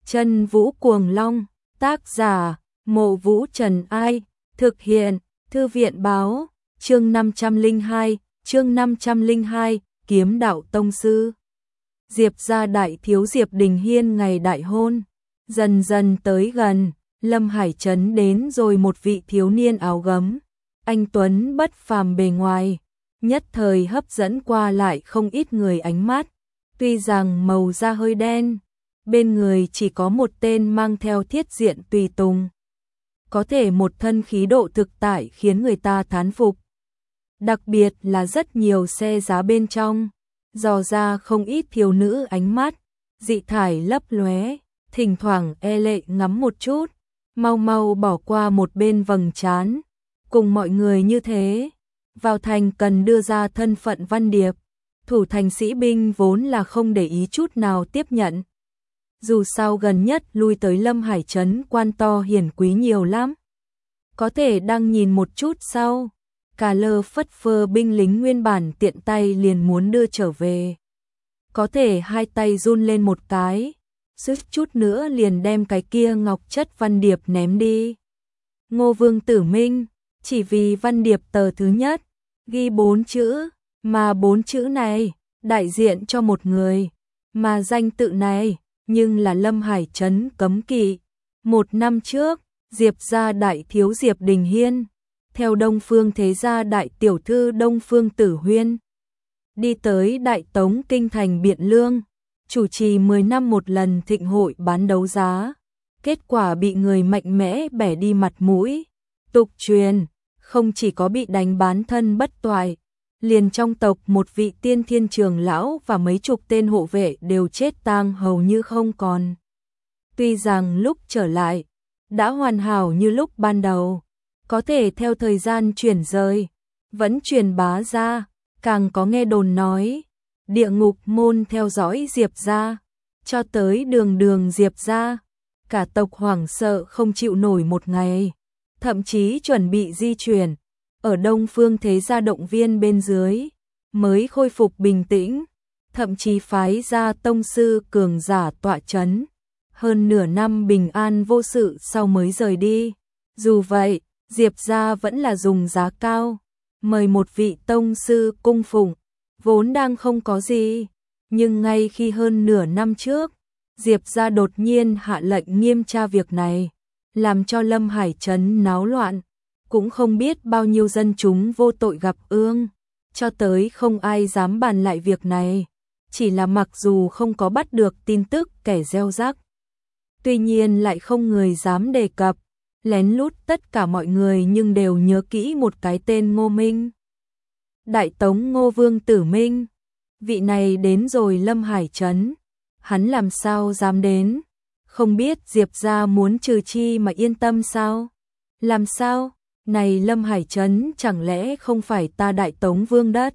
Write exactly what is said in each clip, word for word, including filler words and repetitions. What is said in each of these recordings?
Chân Vũ Cuồng Long, tác giả, Mộ Vũ Trần Ai, thực hiện, Thư viện báo, chương năm trăm lẻ hai, chương năm trăm lẻ hai, Kiếm Đạo Tông Sư. Diệp gia đại thiếu Diệp Đình Hiên ngày đại hôn, dần dần tới gần, Lâm Hải Trấn đến rồi một vị thiếu niên áo gấm, anh tuấn bất phàm bề ngoài, nhất thời hấp dẫn qua lại không ít người ánh mắt, tuy rằng màu da hơi đen, bên người chỉ có một tên mang theo thiết diện tùy tùng. Có thể một thân khí độ thực tại khiến người ta thán phục. Đặc biệt là rất nhiều xe giá bên trong, dò ra không ít thiếu nữ ánh mắt, dị thải lấp lóe, thỉnh thoảng e lệ ngắm một chút, mau mau bỏ qua một bên vầng trán. Cùng mọi người như thế, vào thành cần đưa ra thân phận văn điệp, thủ thành sĩ binh vốn là không để ý chút nào tiếp nhận. Dù sao gần nhất lui tới Lâm Hải Trấn quan to hiển quý nhiều lắm. Có thể đang nhìn một chút sau, cả lơ phất phơ binh lính nguyên bản tiện tay liền muốn đưa trở về. Có thể hai tay run lên một cái, suýt chút nữa liền đem cái kia ngọc chất văn điệp ném đi. Ngô Vương Tử Minh, chỉ vì văn điệp tờ thứ nhất, ghi bốn chữ, mà bốn chữ này, đại diện cho một người, mà danh tự này, nhưng là Lâm Hải Trấn cấm kỵ. Một năm trước, Diệp gia đại thiếu Diệp Đình Hiên, theo Đông Phương thế gia đại tiểu thư Đông Phương Tử Huyên, đi tới Đại Tống kinh thành Biện Lương, chủ trì mười năm một lần thịnh hội bán đấu giá, kết quả bị người mạnh mẽ bẻ đi mặt mũi. Tục truyền, không chỉ có bị đánh bán thân bất toại, liền trong tộc một vị tiên thiên trường lão và mấy chục tên hộ vệ đều chết tang hầu như không còn. Tuy rằng lúc trở lại, đã hoàn hảo như lúc ban đầu, có thể theo thời gian chuyển rời, vẫn truyền bá ra, càng có nghe đồn nói, địa ngục môn theo dõi Diệp gia, cho tới đường đường Diệp gia, cả tộc hoảng sợ không chịu nổi một ngày, thậm chí chuẩn bị di chuyển, ở Đông Phương thế gia động viên bên dưới, mới khôi phục bình tĩnh, thậm chí phái ra tông sư cường giả tọa chấn, hơn nửa năm bình an vô sự sau mới rời đi. Dù vậy, Diệp gia vẫn là dùng giá cao, mời một vị tông sư cung phụng, vốn đang không có gì, nhưng ngay khi hơn nửa năm trước, Diệp gia đột nhiên hạ lệnh nghiêm tra việc này, làm cho Lâm Hải Trấn náo loạn, cũng không biết bao nhiêu dân chúng vô tội gặp ương, cho tới không ai dám bàn lại việc này, chỉ là mặc dù không có bắt được tin tức kẻ gieo rắc, tuy nhiên lại không người dám đề cập, lén lút tất cả mọi người nhưng đều nhớ kỹ một cái tên Ngô Minh. Đại Tống Ngô Vương Tử Minh, vị này đến rồi Lâm Hải Trấn, hắn làm sao dám đến, không biết Diệp gia muốn trừ chi mà yên tâm sao? Làm sao? Này Lâm Hải Trấn chẳng lẽ không phải ta Đại Tống Vương đất?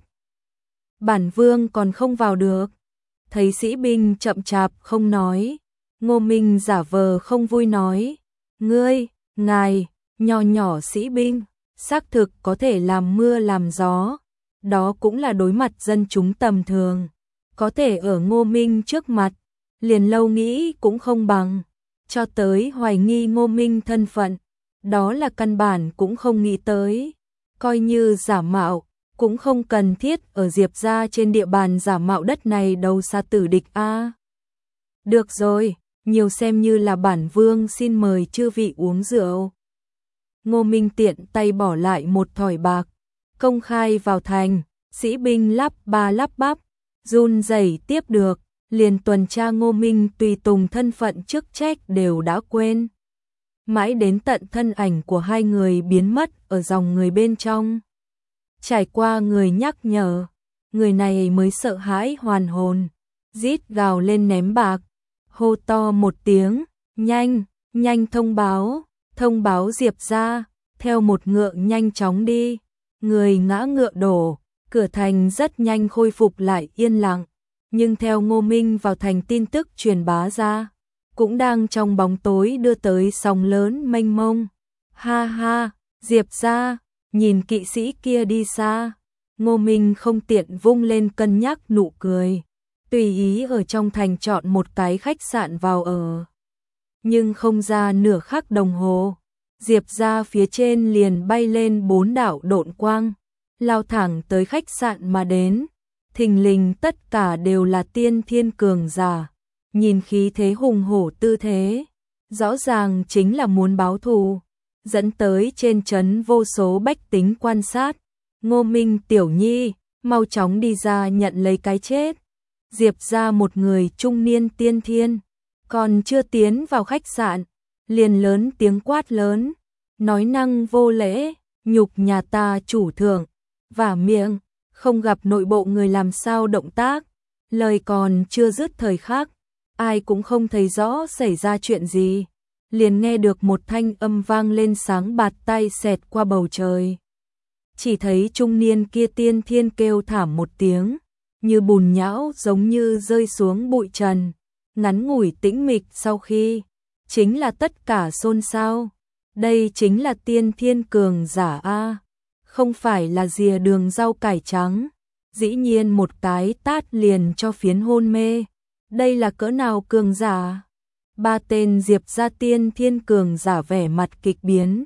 Bản Vương còn không vào được. Thấy sĩ binh chậm chạp không nói, Ngô Minh giả vờ không vui nói, ngươi, ngài, nho nhỏ sĩ binh, xác thực có thể làm mưa làm gió, đó cũng là đối mặt dân chúng tầm thường, có thể ở Ngô Minh trước mặt, liền lâu nghĩ cũng không bằng, cho tới hoài nghi Ngô Minh thân phận, đó là căn bản cũng không nghĩ tới, coi như giả mạo, cũng không cần thiết ở Diệp gia trên địa bàn giả mạo đất này đâu xa tử địch a. À. Được rồi, nhiều xem như là bản Vương xin mời chư vị uống rượu. Ngô Minh tiện tay bỏ lại một thỏi bạc, công khai vào thành, sĩ binh lắp ba lắp bắp, run rẩy tiếp được, liền tuần tra Ngô Minh tùy tùng thân phận chức trách đều đã quên. Mãi đến tận thân ảnh của hai người biến mất ở dòng người bên trong. Trải qua người nhắc nhở, người này mới sợ hãi hoàn hồn, rít gào lên ném bạc, hô to một tiếng, nhanh, nhanh thông báo, thông báo Diệp gia, theo một ngựa nhanh chóng đi, người ngã ngựa đổ, cửa thành rất nhanh khôi phục lại yên lặng, nhưng theo Ngô Minh vào thành tin tức truyền bá ra, cũng đang trong bóng tối đưa tới sóng lớn mênh mông. Ha ha, Diệp gia, nhìn kỵ sĩ kia đi xa, Ngô Minh không tiện vung lên cân nhắc nụ cười, tùy ý ở trong thành chọn một cái khách sạn vào ở. nhưng không ra nửa khắc đồng hồ, Diệp gia phía trên liền bay lên bốn đạo độn quang, lao thẳng tới khách sạn mà đến. Thình lình tất cả đều là tiên thiên cường giả, nhìn khí thế hùng hổ tư thế, rõ ràng chính là muốn báo thù, dẫn tới trên trấn vô số bách tính quan sát. Ngô Minh tiểu nhi, mau chóng đi ra nhận lấy cái chết. Diệp gia một người trung niên tiên thiên, còn chưa tiến vào khách sạn, liền lớn tiếng quát lớn, nói năng vô lễ, nhục nhà ta chủ thượng, vả miệng, không gặp nội bộ người làm sao động tác. Lời còn chưa dứt thời khắc, ai cũng không thấy rõ xảy ra chuyện gì, liền nghe được một thanh âm vang lên sáng bạt tay xẹt qua bầu trời. Chỉ thấy trung niên kia tiên thiên kêu thảm một tiếng, như bùn nhão giống như rơi xuống bụi trần, ngắn ngủi tĩnh mịch sau khi, chính là tất cả xôn xao. Đây chính là tiên thiên cường giả a, không phải là dìa đường rau cải trắng, dĩ nhiên một cái tát liền cho phiến hôn mê. Đây là cỡ nào cường giả? Ba tên Diệp gia tiên thiên cường giả vẻ mặt kịch biến,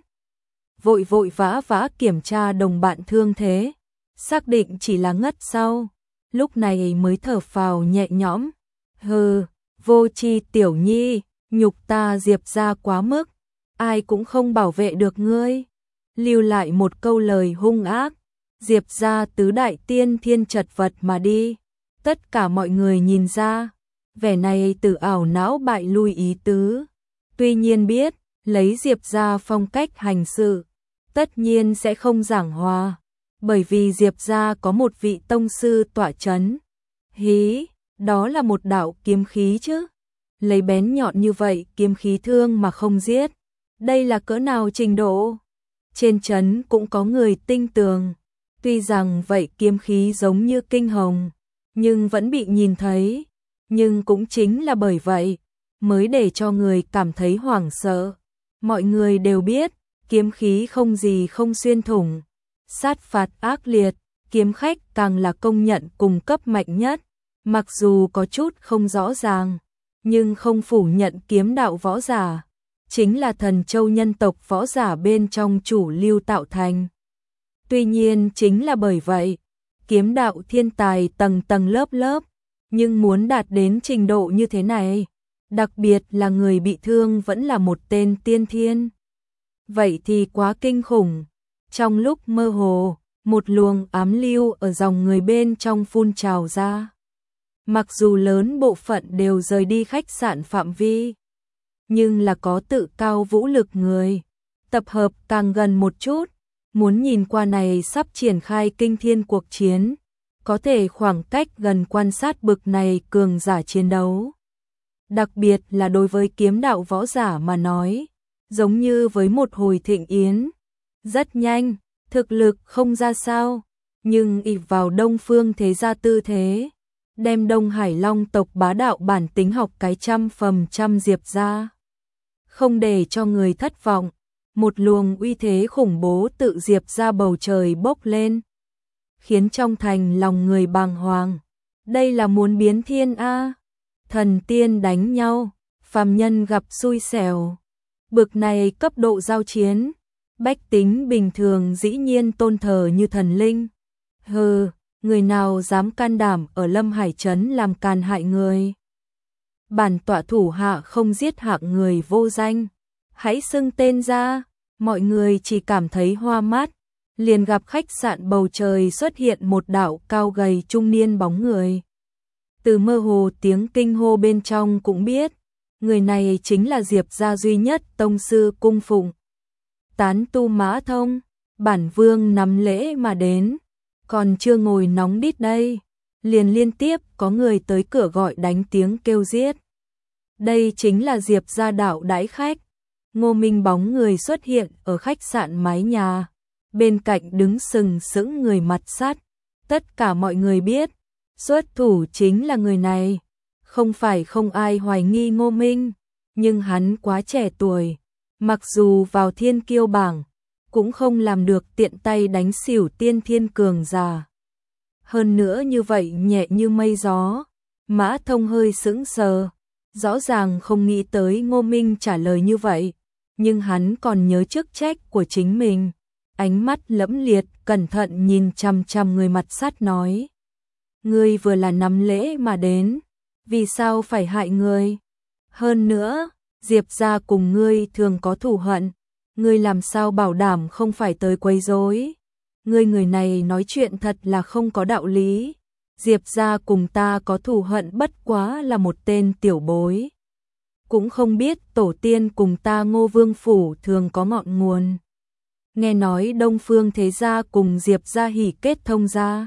vội vội vã vã kiểm tra đồng bạn thương thế, xác định chỉ là ngất sau, lúc này mới thở phào nhẹ nhõm. Hừ, vô tri tiểu nhi, nhục ta Diệp gia quá mức, ai cũng không bảo vệ được ngươi. Lưu lại một câu lời hung ác, Diệp gia tứ đại tiên thiên chật vật mà đi. Tất cả mọi người nhìn ra, vẻ này tự ảo não bại lui ý tứ. Tuy nhiên biết, lấy Diệp gia phong cách hành sự, tất nhiên sẽ không giảng hòa, bởi vì Diệp gia có một vị tông sư tọa chấn. Hí, đó là một đạo kiếm khí chứ. Lấy bén nhọn như vậy kiếm khí thương mà không giết, đây là cỡ nào trình độ? Trên trấn cũng có người tinh tường, tuy rằng vậy kiếm khí giống như kinh hồng, nhưng vẫn bị nhìn thấy. Nhưng cũng chính là bởi vậy, mới để cho người cảm thấy hoảng sợ. Mọi người đều biết, kiếm khí không gì không xuyên thủng, sát phạt ác liệt, kiếm khách càng là công nhận cùng cấp mạnh nhất. Mặc dù có chút không rõ ràng, nhưng không phủ nhận kiếm đạo võ giả chính là thần châu nhân tộc võ giả bên trong chủ lưu tạo thành. Tuy nhiên chính là bởi vậy, kiếm đạo thiên tài tầng tầng lớp lớp, nhưng muốn đạt đến trình độ như thế này, đặc biệt là người bị thương vẫn là một tên tiên thiên, vậy thì quá kinh khủng. Trong lúc mơ hồ, một luồng ám lưu ở dòng người bên trong phun trào ra. Mặc dù lớn bộ phận đều rời đi khách sạn phạm vi, nhưng là có tự cao vũ lực người tập hợp càng gần một chút, muốn nhìn qua này sắp triển khai kinh thiên cuộc chiến, có thể khoảng cách gần quan sát bực này cường giả chiến đấu. Đặc biệt là đối với kiếm đạo võ giả mà nói, giống như với một hồi thịnh yến, rất nhanh, thực lực không ra sao, nhưng ỷ vào Đông Phương thế gia tư thế, đem Đông Hải Long tộc bá đạo bản tính học cái trăm phẩm trăm Diệp ra. Không để cho người thất vọng, một luồng uy thế khủng bố tự Diệp ra bầu trời bốc lên, khiến trong thành lòng người bàng hoàng. Đây là muốn biến thiên a, thần tiên đánh nhau, phàm nhân gặp xui xẻo. Bực này cấp độ giao chiến, bách tính bình thường dĩ nhiên tôn thờ như thần linh. Hừ, người nào dám can đảm ở Lâm Hải trấn làm càn hại người? Bản tọa thủ hạ không giết hạng người vô danh, hãy xưng tên ra. Mọi người chỉ cảm thấy hoa mắt, liền gặp khách sạn bầu trời xuất hiện một đạo cao gầy trung niên bóng người. Từ mơ hồ tiếng kinh hô bên trong cũng biết, người này chính là Diệp gia duy nhất tông sư cung phụng. Tán tu Mã Thông, bản vương nắm lễ mà đến, còn chưa ngồi nóng đít đây, liền liên tiếp có người tới cửa gọi đánh tiếng kêu giết. Đây chính là Diệp gia đạo đãi khách. Ngô Minh bóng người xuất hiện ở khách sạn mái nhà, bên cạnh đứng sừng sững người mặt sắt. Tất cả mọi người biết, xuất thủ chính là người này. Không phải không ai hoài nghi Ngô Minh, nhưng hắn quá trẻ tuổi, mặc dù vào thiên kiêu bảng, cũng không làm được tiện tay đánh xỉu tiên thiên cường giả. Hơn nữa như vậy nhẹ như mây gió, Mã Thông hơi sững sờ, rõ ràng không nghĩ tới Ngô Minh trả lời như vậy, nhưng hắn còn nhớ chức trách của chính mình. Ánh mắt lẫm liệt, cẩn thận nhìn chằm chằm người mặt sắt nói. Ngươi vừa là nắm lễ mà đến, vì sao phải hại ngươi? Hơn nữa, Diệp gia cùng ngươi thường có thù hận, ngươi làm sao bảo đảm không phải tới quấy rối? Ngươi người này nói chuyện thật là không có đạo lý. Diệp gia cùng ta có thù hận bất quá là một tên tiểu bối. Cũng không biết tổ tiên cùng ta Ngô Vương phủ thường có ngọn nguồn. Nghe nói Đông Phương Thế Gia cùng Diệp gia hỉ kết thông gia.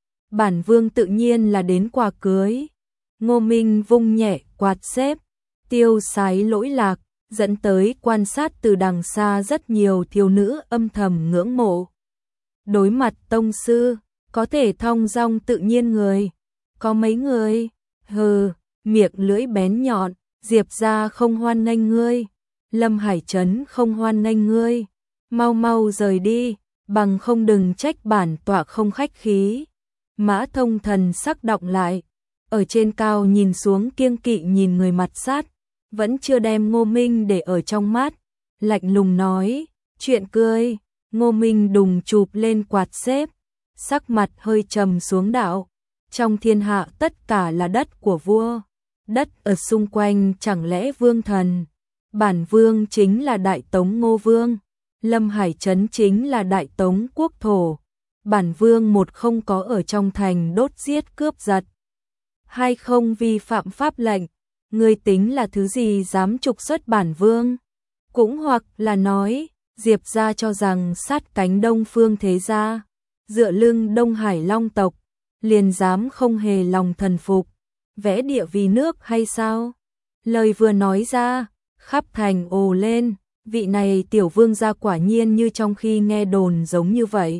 Bản vương tự nhiên là đến quà cưới. Ngô Minh vung nhẹ quạt xếp, tiêu sái lỗi lạc, dẫn tới quan sát từ đằng xa rất nhiều thiếu nữ âm thầm ngưỡng mộ. Đối mặt tông sư, có thể thong dong tự nhiên người. Có mấy người, hừ, miệng lưỡi bén nhọn, Diệp gia không hoan nghênh ngươi. Lâm Hải Trấn không hoan nghênh ngươi. Mau mau rời đi, bằng không đừng trách bản tọa không khách khí. Mã Thông thần sắc động lại, ở trên cao nhìn xuống kiêng kỵ nhìn người mặt sát, vẫn chưa đem Ngô Minh để ở trong mắt, lạnh lùng nói, chuyện cười. Ngô Minh đùng chụp lên quạt xếp, sắc mặt hơi trầm xuống đạo, trong thiên hạ tất cả là đất của vua, đất ở xung quanh chẳng lẽ vương thần, bản vương chính là Đại Tống Ngô Vương, Lâm Hải Trấn chính là Đại Tống quốc thổ, bản vương một không có ở trong thành đốt giết cướp giật, hai không vi phạm pháp lệnh, ngươi tính là thứ gì dám trục xuất bản vương? Cũng hoặc là nói, Diệp gia cho rằng sát cánh Đông Phương Thế Gia, dựa lưng Đông Hải Long tộc, liền dám không hề lòng thần phục, vẽ địa vì nước hay sao? Lời vừa nói ra, khắp thành ồ lên, vị này tiểu vương gia quả nhiên như trong khi nghe đồn giống như vậy.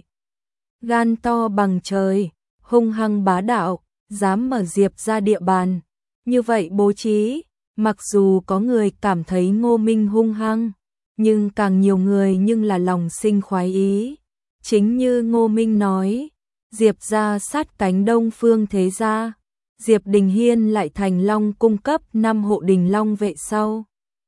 Gan to bằng trời, hung hăng bá đạo, dám mở Diệp gia địa bàn, như vậy bố trí, mặc dù có người cảm thấy Ngô Minh hung hăng, nhưng càng nhiều người nhưng là lòng sinh khoái ý. Chính như Ngô Minh nói, Diệp gia sát cánh Đông Phương Thế Gia, Diệp Đình Hiên lại thành Long cung cấp năm hộ đình Long vệ sau.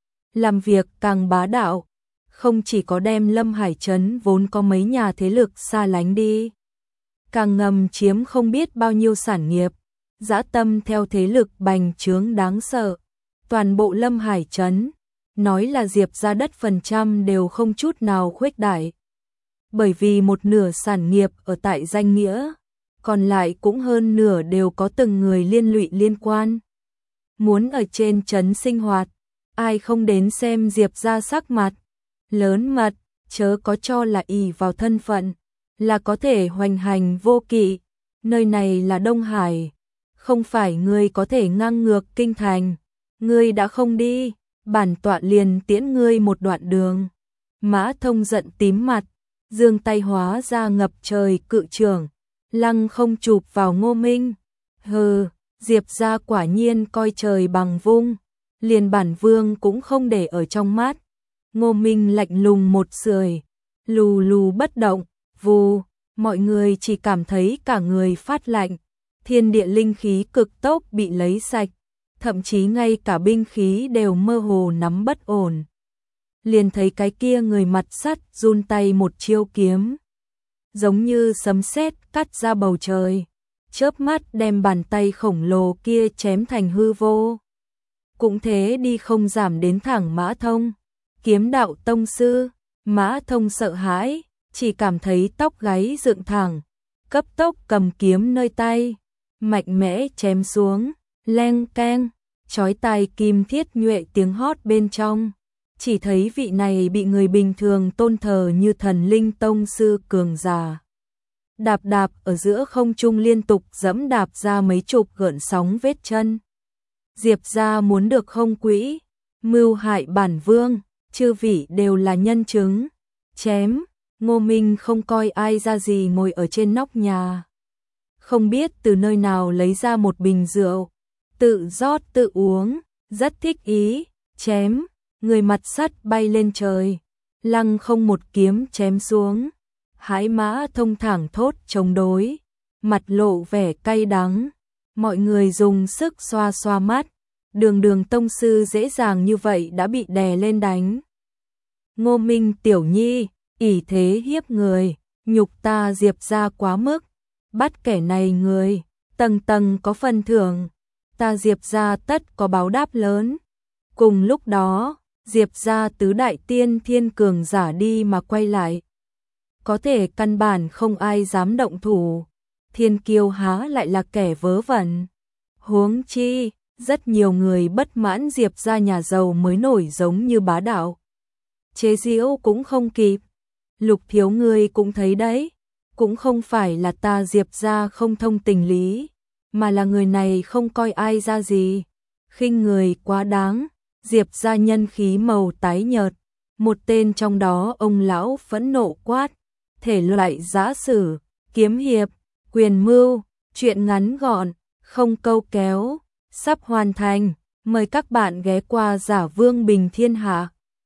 Làm việc càng bá đạo, không chỉ có đem Lâm Hải Trấn vốn có mấy nhà thế lực xa lánh đi, càng ngầm chiếm không biết bao nhiêu sản nghiệp, dã tâm theo thế lực bành trướng đáng sợ. Toàn bộ Lâm Hải Trấn, nói là Diệp gia đất phần trăm đều không chút nào khuếch đại. Bởi vì một nửa sản nghiệp ở tại danh nghĩa, còn lại cũng hơn nửa đều có từng người liên lụy liên quan. Muốn ở trên trấn sinh hoạt, ai không đến xem Diệp gia sắc mặt, lớn mật, chớ có cho là ỷ vào thân phận, là có thể hoành hành vô kỵ. Nơi này là Đông Hải, không phải ngươi có thể ngang ngược kinh thành. Ngươi đã không đi, bản tọa liền tiễn ngươi một đoạn đường. Mã Thông giận tím mặt, giương tay hóa ra ngập trời cự trường, lăng không chụp vào Ngô Minh. Hừ, Diệp gia quả nhiên coi trời bằng vung, liền bản vương cũng không để ở trong mắt. Ngô Minh lạnh lùng một sưởi, lù lù bất động, vù, mọi người chỉ cảm thấy cả người phát lạnh, thiên địa linh khí cực tốc bị lấy sạch, thậm chí ngay cả binh khí đều mơ hồ nắm bất ổn. Liền thấy cái kia người mặt sắt run tay một chiêu kiếm, giống như sấm sét cắt ra bầu trời, chớp mắt đem bàn tay khổng lồ kia chém thành hư vô. Cũng thế đi không giảm đến thẳng Mã Thông, kiếm đạo tông sư. Mã Thông sợ hãi, chỉ cảm thấy tóc gáy dựng thẳng, cấp tốc cầm kiếm nơi tay, mạnh mẽ chém xuống, leng keng, chói tai kim thiết nhuệ tiếng hót bên trong. Chỉ thấy vị này bị người bình thường tôn thờ như thần linh tông sư cường giả. Đạp đạp ở giữa không trung liên tục dẫm đạp ra mấy chục gợn sóng vết chân. Diệp gia muốn được không quỹ, mưu hại bản vương, chư vị đều là nhân chứng. Chém, Ngô Minh không coi ai ra gì ngồi ở trên nóc nhà. Không biết từ nơi nào lấy ra một bình rượu, tự rót tự uống, rất thích ý, chém, người mặt sắt bay lên trời, lăng không một kiếm chém xuống. Hãi Mã Thông thẳng thốt chống đối, mặt lộ vẻ cay đắng, mọi người dùng sức xoa xoa mắt, đường đường tông sư dễ dàng như vậy đã bị đè lên đánh. Ngô Minh tiểu nhi, ỷ thế hiếp người, nhục ta Diệp gia quá mức, bắt kẻ này người, tầng tầng có phần thưởng, ta Diệp gia tất có báo đáp lớn. Cùng lúc đó, Diệp gia tứ đại tiên thiên cường giả đi mà quay lại. Có thể căn bản không ai dám động thủ, Thiên Kiêu há lại là kẻ vớ vẩn. Huống chi, rất nhiều người bất mãn Diệp gia nhà giàu mới nổi giống như bá đạo. Chế giễu cũng không kịp. Lục thiếu ngươi cũng thấy đấy, cũng không phải là ta Diệp gia không thông tình lý, mà là người này không coi ai ra gì, khinh người quá đáng. Diệp gia nhân khí màu tái nhợt, một tên trong đó ông lão phẫn nộ quát, thể loại giã sử, kiếm hiệp, quyền mưu, chuyện ngắn gọn, không câu kéo, sắp hoàn thành, mời các bạn ghé qua Giả Vương Bình Thiên Hạ.